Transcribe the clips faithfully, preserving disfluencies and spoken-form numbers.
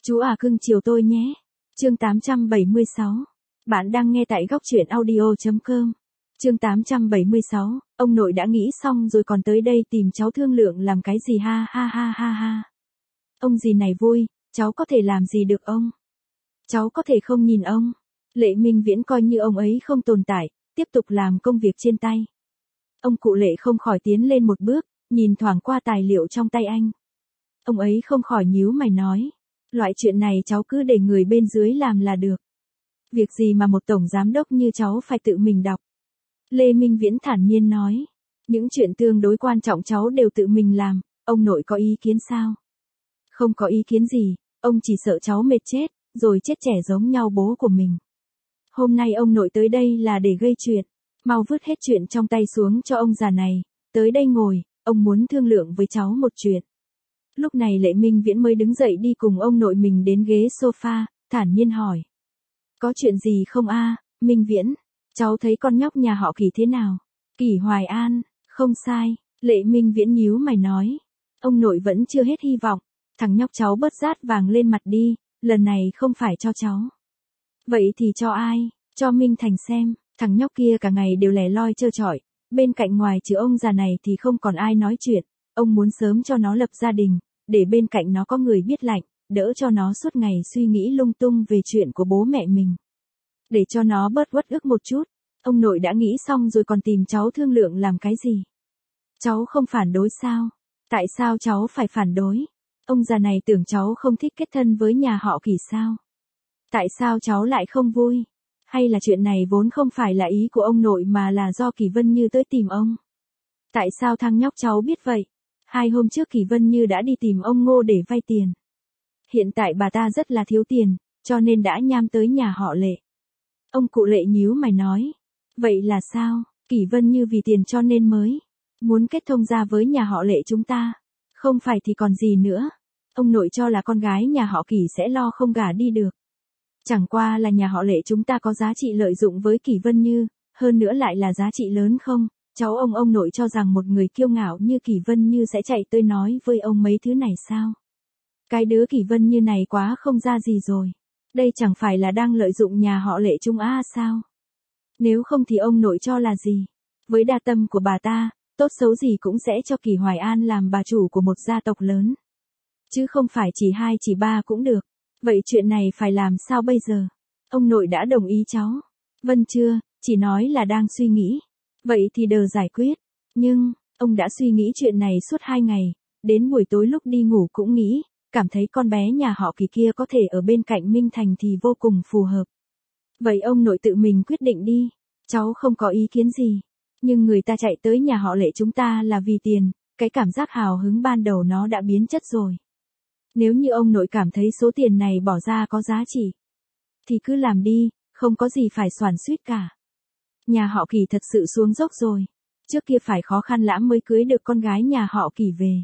Chú à cưng chiều tôi nhé. Chương tám trăm bảy mươi sáu. Bạn đang nghe tại góc truyện audio.com. Chương tám trăm bảy mươi sáu. Ông nội đã nghĩ xong rồi còn tới đây tìm cháu thương lượng làm cái gì ha ha ha ha ha. Ông gì này vui, cháu có thể làm gì được ông? Cháu có thể không nhìn ông. Lệ Minh Viễn coi như ông ấy không tồn tại, tiếp tục làm công việc trên tay. Ông cụ Lệ không khỏi tiến lên một bước, nhìn thoáng qua tài liệu trong tay anh. Ông ấy không khỏi nhíu mày nói. Loại chuyện này cháu cứ để người bên dưới làm là được. Việc gì mà một tổng giám đốc như cháu phải tự mình đọc. Lê Minh Viễn thản nhiên nói. Những chuyện tương đối quan trọng cháu đều tự mình làm, ông nội có ý kiến sao? Không có ý kiến gì, ông chỉ sợ cháu mệt chết, rồi chết trẻ giống nhau bố của mình. Hôm nay ông nội tới đây là để gây chuyện, mau vứt hết chuyện trong tay xuống cho ông già này, tới đây ngồi, ông muốn thương lượng với cháu một chuyện. Lúc này Lệ Minh Viễn mới đứng dậy đi cùng ông nội mình đến ghế sofa, thản nhiên hỏi. Có chuyện gì không a, Minh Viễn? Cháu thấy con nhóc nhà họ Kỷ thế nào? Kỷ Hoài An, không sai, Lệ Minh Viễn nhíu mày nói. Ông nội vẫn chưa hết hy vọng, thằng nhóc cháu bớt rát vàng lên mặt đi, lần này không phải cho cháu. Vậy thì cho ai? Cho Minh Thành xem, thằng nhóc kia cả ngày đều lẻ loi trơ trọi, bên cạnh ngoài trừ ông già này thì không còn ai nói chuyện, ông muốn sớm cho nó lập gia đình, để bên cạnh nó có người biết lạnh, đỡ cho nó suốt ngày suy nghĩ lung tung về chuyện của bố mẹ mình. Để cho nó bớt uất ức một chút, ông nội đã nghĩ xong rồi còn tìm cháu thương lượng làm cái gì? Cháu không phản đối sao? Tại sao cháu phải phản đối? Ông già này tưởng cháu không thích kết thân với nhà họ Kỷ sao? Tại sao cháu lại không vui? Hay là chuyện này vốn không phải là ý của ông nội mà là do Kỷ Vân Như tới tìm ông? Tại sao thằng nhóc cháu biết vậy? Hai hôm trước Kỷ Vân Như đã đi tìm ông Ngô để vay tiền. Hiện tại bà ta rất là thiếu tiền, cho nên đã nham tới nhà họ Lệ. Ông cụ Lệ nhíu mày nói. Vậy là sao? Kỷ Vân Như vì tiền cho nên mới muốn kết thông gia với nhà họ Lệ chúng ta. Không phải thì còn gì nữa. Ông nội cho là con gái nhà họ Kỷ sẽ lo không gả đi được. Chẳng qua là nhà họ Lệ chúng ta có giá trị lợi dụng với Kỷ Vân Như, hơn nữa lại là giá trị lớn không? Cháu ông ông nội cho rằng một người kiêu ngạo như Kỷ Vân Như sẽ chạy tới nói với ông mấy thứ này sao? Cái đứa Kỷ Vân Như này quá không ra gì rồi. Đây chẳng phải là đang lợi dụng nhà họ Lệ Trung Á sao? Nếu không thì ông nội cho là gì? Với đa tâm của bà ta, tốt xấu gì cũng sẽ cho Kỷ Hoài An làm bà chủ của một gia tộc lớn. Chứ không phải chỉ hai chỉ ba cũng được. Vậy chuyện này phải làm sao bây giờ? Ông nội đã đồng ý cháu. Vâng chưa, chỉ nói là đang suy nghĩ. Vậy thì đờ giải quyết. Nhưng, ông đã suy nghĩ chuyện này suốt hai ngày, đến buổi tối lúc đi ngủ cũng nghĩ, cảm thấy con bé nhà họ Kỷ kia có thể ở bên cạnh Minh Thành thì vô cùng phù hợp. Vậy ông nội tự mình quyết định đi, cháu không có ý kiến gì. Nhưng người ta chạy tới nhà họ Lệ chúng ta là vì tiền, cái cảm giác hào hứng ban đầu nó đã biến chất rồi. Nếu như ông nội cảm thấy số tiền này bỏ ra có giá trị, thì cứ làm đi, không có gì phải xoắn xuýt cả. Nhà họ Kỷ thật sự xuống dốc rồi. Trước kia phải khó khăn lắm mới cưới được con gái nhà họ Kỷ về.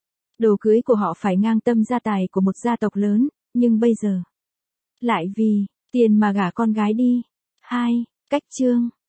Đồ cưới của họ phải ngang tâm gia tài của một gia tộc lớn, nhưng bây giờ lại vì tiền mà gả con gái đi. Hai, cách chương.